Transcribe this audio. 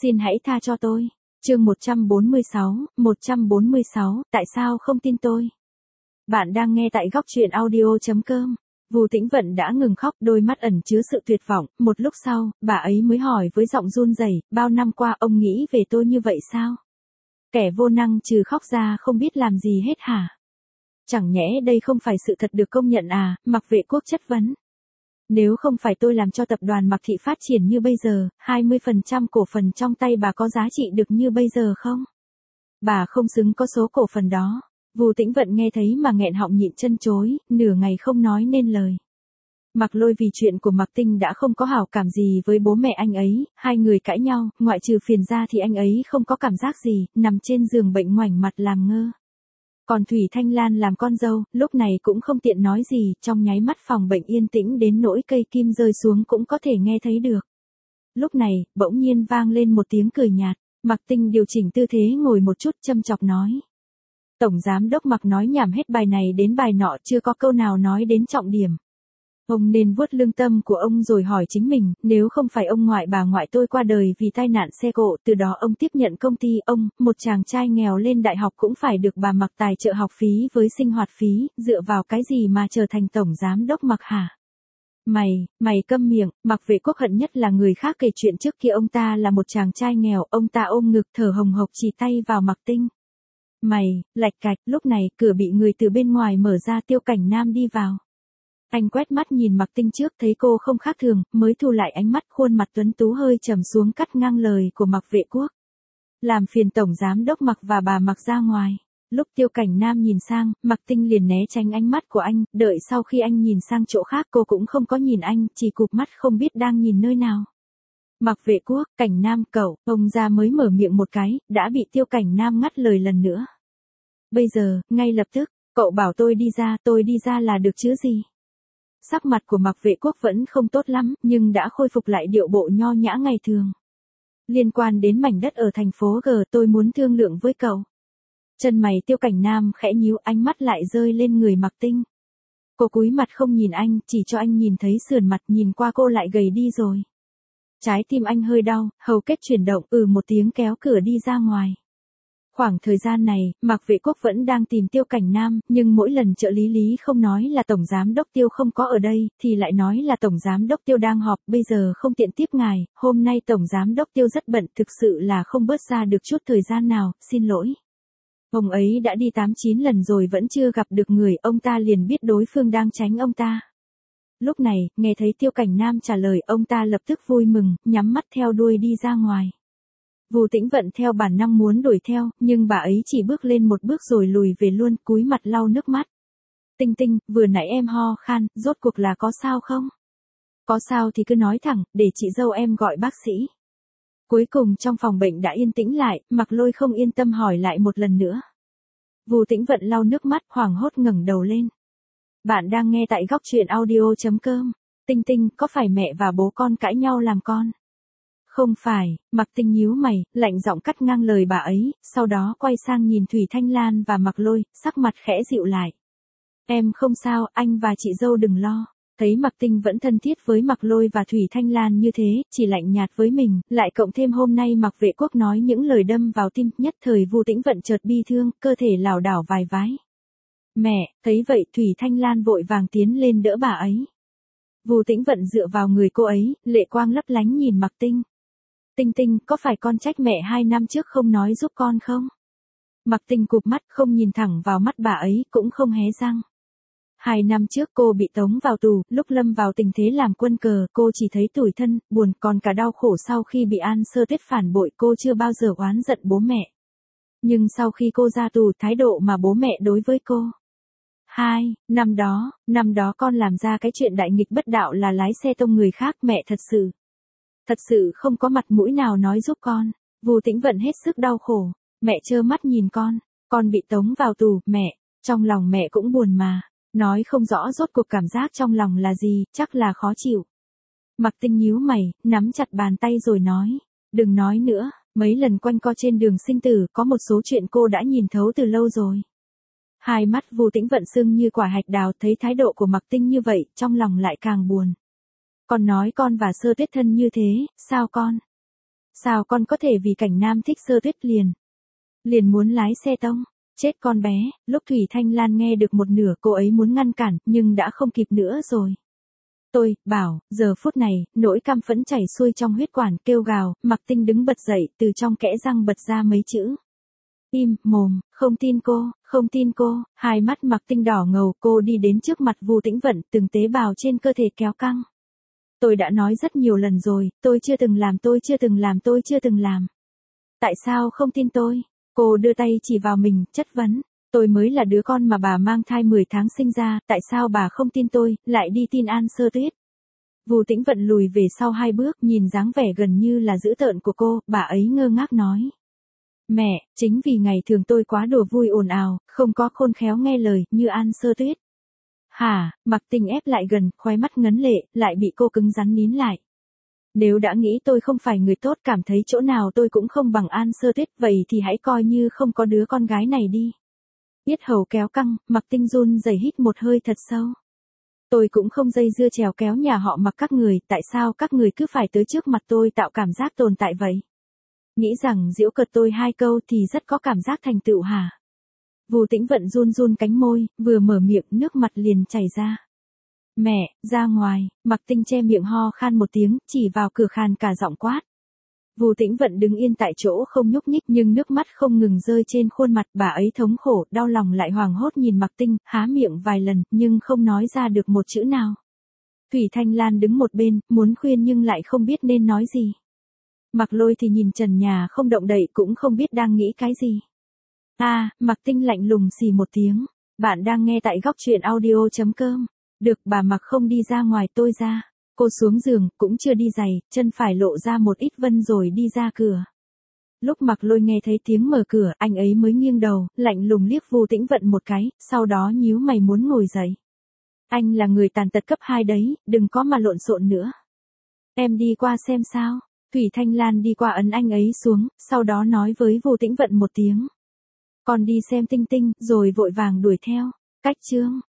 Xin hãy tha cho tôi. Chương 146, tại sao không tin tôi? Bạn đang nghe tại góc truyện audio.com. Vu Tĩnh Vận đã ngừng khóc, đôi mắt ẩn chứa sự tuyệt vọng, một lúc sau, bà ấy mới hỏi với giọng run rẩy, bao năm qua ông nghĩ về tôi như vậy sao? Kẻ vô năng trừ khóc ra không biết làm gì hết hả? Chẳng nhẽ đây không phải sự thật được công nhận à? Mạc Vệ Quốc chất vấn. Nếu không phải tôi làm cho tập đoàn Mạc Thị phát triển như bây giờ, 20% cổ phần trong tay bà có giá trị được như bây giờ không? Bà không xứng có số cổ phần đó. Vu Tĩnh Vận nghe thấy mà nghẹn họng nhịn chân chối, nửa ngày không nói nên lời. Mạc Lôi vì chuyện của Mạc Tinh đã không có hảo cảm gì với bố mẹ anh ấy, hai người cãi nhau, ngoại trừ phiền ra thì anh ấy không có cảm giác gì, nằm trên giường bệnh ngoảnh mặt làm ngơ. Còn Thủy Thanh Lan làm con dâu, lúc này cũng không tiện nói gì, trong nháy mắt phòng bệnh yên tĩnh đến nỗi cây kim rơi xuống cũng có thể nghe thấy được. Lúc này, bỗng nhiên vang lên một tiếng cười nhạt, Mạc Tinh điều chỉnh tư thế ngồi một chút châm chọc nói. Tổng giám đốc Mạc nói nhảm hết bài này đến bài nọ, chưa có câu nào nói đến trọng điểm. Ông nên vuốt lương tâm của ông rồi hỏi chính mình, nếu không phải ông ngoại bà ngoại tôi qua đời vì tai nạn xe cộ, từ đó ông tiếp nhận công ty ông, một chàng trai nghèo lên đại học cũng phải được bà Mạc tài trợ học phí với sinh hoạt phí, dựa vào cái gì mà trở thành tổng giám đốc Mạc hả? Mày câm miệng. Mạc Vệ Quốc hận nhất là người khác kể chuyện trước kia ông ta là một chàng trai nghèo, ông ta ôm ngực thở hồng hộc chỉ tay vào Mạc Tinh. Lạch cạch, lúc này cửa bị người từ bên ngoài mở ra, Tiêu Cảnh Nam đi vào. Anh quét mắt nhìn Mạc Tinh trước thấy cô không khác thường, mới thu lại ánh mắt, khuôn mặt tuấn tú hơi trầm xuống cắt ngang lời của Mạc Vệ Quốc. Làm phiền tổng giám đốc Mạc và bà Mạc ra ngoài. Lúc Tiêu Cảnh Nam nhìn sang, Mạc Tinh liền né tránh ánh mắt của anh, đợi sau khi anh nhìn sang chỗ khác cô cũng không có nhìn anh, chỉ cụp mắt không biết đang nhìn nơi nào. Mạc Vệ Quốc, Cảnh Nam cậu, ông ra mới mở miệng một cái, đã bị Tiêu Cảnh Nam ngắt lời lần nữa. Bây giờ, ngay lập tức, cậu bảo tôi đi ra là được chứ gì? Sắc mặt của Mạc Vệ Quốc vẫn không tốt lắm, nhưng đã khôi phục lại điệu bộ nho nhã ngày thường. Liên quan đến mảnh đất ở thành phố G, tôi muốn thương lượng với cậu. Chân mày Tiêu Cảnh Nam khẽ nhíu, ánh mắt lại rơi lên người Mạc Tinh. Cô cúi mặt không nhìn anh, chỉ cho anh nhìn thấy sườn mặt, nhìn qua cô lại gầy đi rồi. Trái tim anh hơi đau, hầu kết chuyển động, một tiếng kéo cửa đi ra ngoài. Khoảng thời gian này, Mạc Vệ Quốc vẫn đang tìm Tiêu Cảnh Nam, nhưng mỗi lần trợ lý Lý không nói là tổng giám đốc Tiêu không có ở đây, thì lại nói là tổng giám đốc Tiêu đang họp, bây giờ không tiện tiếp ngài, hôm nay tổng giám đốc Tiêu rất bận, thực sự là không bớt ra được chút thời gian nào, xin lỗi. Ông ấy đã đi 8-9 lần rồi vẫn chưa gặp được người, ông ta liền biết đối phương đang tránh ông ta. Lúc này, nghe thấy Tiêu Cảnh Nam trả lời, ông ta lập tức vui mừng, nhắm mắt theo đuôi đi ra ngoài. Vu Tĩnh Vận theo bản năng muốn đuổi theo, nhưng bà ấy chỉ bước lên một bước rồi lùi về luôn, cúi mặt lau nước mắt. Tinh, vừa nãy em ho khan, rốt cuộc là có sao không? Có sao thì cứ nói thẳng, để chị dâu em gọi bác sĩ. Cuối cùng trong phòng bệnh đã yên tĩnh lại, Mạc Lôi không yên tâm hỏi lại một lần nữa. Vu Tĩnh Vận lau nước mắt, hoảng hốt ngẩng đầu lên. Bạn đang nghe tại góc truyện audio.com. Tinh, có phải mẹ và bố con cãi nhau làm con? Không phải. Mạc Tinh nhíu mày, lạnh giọng cắt ngang lời bà ấy, sau đó quay sang nhìn Thủy Thanh Lan và Mạc Lôi, sắc mặt khẽ dịu lại. Em không sao, anh và chị dâu đừng lo. Thấy Mạc Tinh vẫn thân thiết với Mạc Lôi và Thủy Thanh Lan như thế, chỉ lạnh nhạt với mình, lại cộng thêm hôm nay Mạc Vệ Quốc nói những lời đâm vào tim, nhất thời Vu Tĩnh Vận chợt bi thương, cơ thể lảo đảo vài vái. Mẹ, thấy vậy Thủy Thanh Lan vội vàng tiến lên đỡ bà ấy. Vu Tĩnh Vận dựa vào người cô ấy, lệ quang lấp lánh nhìn Mạc Tinh. Tinh, có phải con trách mẹ 2 năm trước không nói giúp con không? Mạc Tinh cụp mắt, không nhìn thẳng vào mắt bà ấy, cũng không hé răng. 2 năm trước cô bị tống vào tù, lúc lâm vào tình thế làm quân cờ, cô chỉ thấy tủi thân, buồn, còn cả đau khổ sau khi bị An Sơ Tuyết phản bội, cô chưa bao giờ oán giận bố mẹ. Nhưng sau khi cô ra tù, thái độ mà bố mẹ đối với cô. Năm đó con làm ra cái chuyện đại nghịch bất đạo là lái xe tông người khác, mẹ thật sự không có mặt mũi nào nói giúp con. Vu Tĩnh Vận hết sức đau khổ, mẹ trơ mắt nhìn con bị tống vào tù, mẹ, trong lòng mẹ cũng buồn mà, nói không rõ rốt cuộc cảm giác trong lòng là gì, chắc là khó chịu. Mạc Tinh nhíu mày, nắm chặt bàn tay rồi nói, đừng nói nữa, mấy lần quanh co trên đường sinh tử, có một số chuyện cô đã nhìn thấu từ lâu rồi. Hai mắt Vu Tĩnh Vận sưng như quả hạch đào, thấy thái độ của Mạc Tinh như vậy, trong lòng lại càng buồn. Con nói con và Sơ Tuyết thân như thế, sao con? Sao con có thể vì cảnh nam thích Sơ Tuyết liền muốn lái xe tông? Chết con bé, lúc Thủy Thanh Lan nghe được một nửa cô ấy muốn ngăn cản, nhưng đã không kịp nữa rồi. Tôi, bảo, giờ phút này, nỗi căm phẫn chảy xuôi trong huyết quản, kêu gào, Mạc Tinh đứng bật dậy, từ trong kẽ răng bật ra mấy chữ. Im, mồm, không tin cô, hai mắt Mạc Tinh đỏ ngầu, cô đi đến trước mặt Vu Tĩnh Vận, từng tế bào trên cơ thể kéo căng. Tôi đã nói rất nhiều lần rồi, tôi chưa từng làm. Tại sao không tin tôi? Cô đưa tay chỉ vào mình, chất vấn. Tôi mới là đứa con mà bà mang thai 10 tháng sinh ra, tại sao bà không tin tôi, lại đi tin An Sơ Tuyết? Vu Tĩnh Vận lùi về sau 2 bước, nhìn dáng vẻ gần như là dữ tợn của cô, bà ấy ngơ ngác nói. Mẹ, chính vì ngày thường tôi quá đùa vui ồn ào, không có khôn khéo nghe lời, như An Sơ Tuyết. Hả, Mạc Tinh ép lại gần, khóe mắt ngấn lệ, lại bị cô cứng rắn nín lại. Nếu đã nghĩ tôi không phải người tốt, cảm thấy chỗ nào tôi cũng không bằng An Sơ Tuyết, vậy thì hãy coi như không có đứa con gái này đi. Yết hầu kéo căng, Mạc Tinh run rẩy hít một hơi thật sâu. Tôi cũng không dây dưa trèo kéo nhà họ Mạc các người, tại sao các người cứ phải tới trước mặt tôi tạo cảm giác tồn tại vậy? Nghĩ rằng giễu cợt tôi 2 câu thì rất có cảm giác thành tựu hả? Vu Tĩnh Vận run run cánh môi, vừa mở miệng nước mặt liền chảy ra. Mẹ, ra ngoài, Mạc Tinh che miệng ho khan một tiếng, chỉ vào cửa khàn cả giọng quát. Vu Tĩnh Vận đứng yên tại chỗ không nhúc nhích, nhưng nước mắt không ngừng rơi trên khuôn mặt, bà ấy thống khổ, đau lòng lại hoảng hốt nhìn Mạc Tinh, há miệng vài lần, nhưng không nói ra được một chữ nào. Thủy Thanh Lan đứng một bên, muốn khuyên nhưng lại không biết nên nói gì. Mạc Lôi thì nhìn trần nhà không động đậy, cũng không biết đang nghĩ cái gì. Mạc Tinh lạnh lùng xì một tiếng. Bạn đang nghe tại góc truyện audio.com. Được, bà Mạc không đi ra ngoài, tôi ra. Cô xuống giường, cũng chưa đi giày, chân phải lộ ra một ít vân rồi đi ra cửa. Lúc Mạc Lôi nghe thấy tiếng mở cửa, anh ấy mới nghiêng đầu, lạnh lùng liếc Vu Tĩnh Vận một cái, sau đó nhíu mày muốn ngồi dậy. Anh là người tàn tật cấp 2 đấy, đừng có mà lộn xộn nữa. Em đi qua xem sao. Thủy Thanh Lan đi qua ấn anh ấy xuống, sau đó nói với Vu Tĩnh Vận một tiếng. Còn đi xem Tinh Tinh, rồi vội vàng đuổi theo. Cách chương.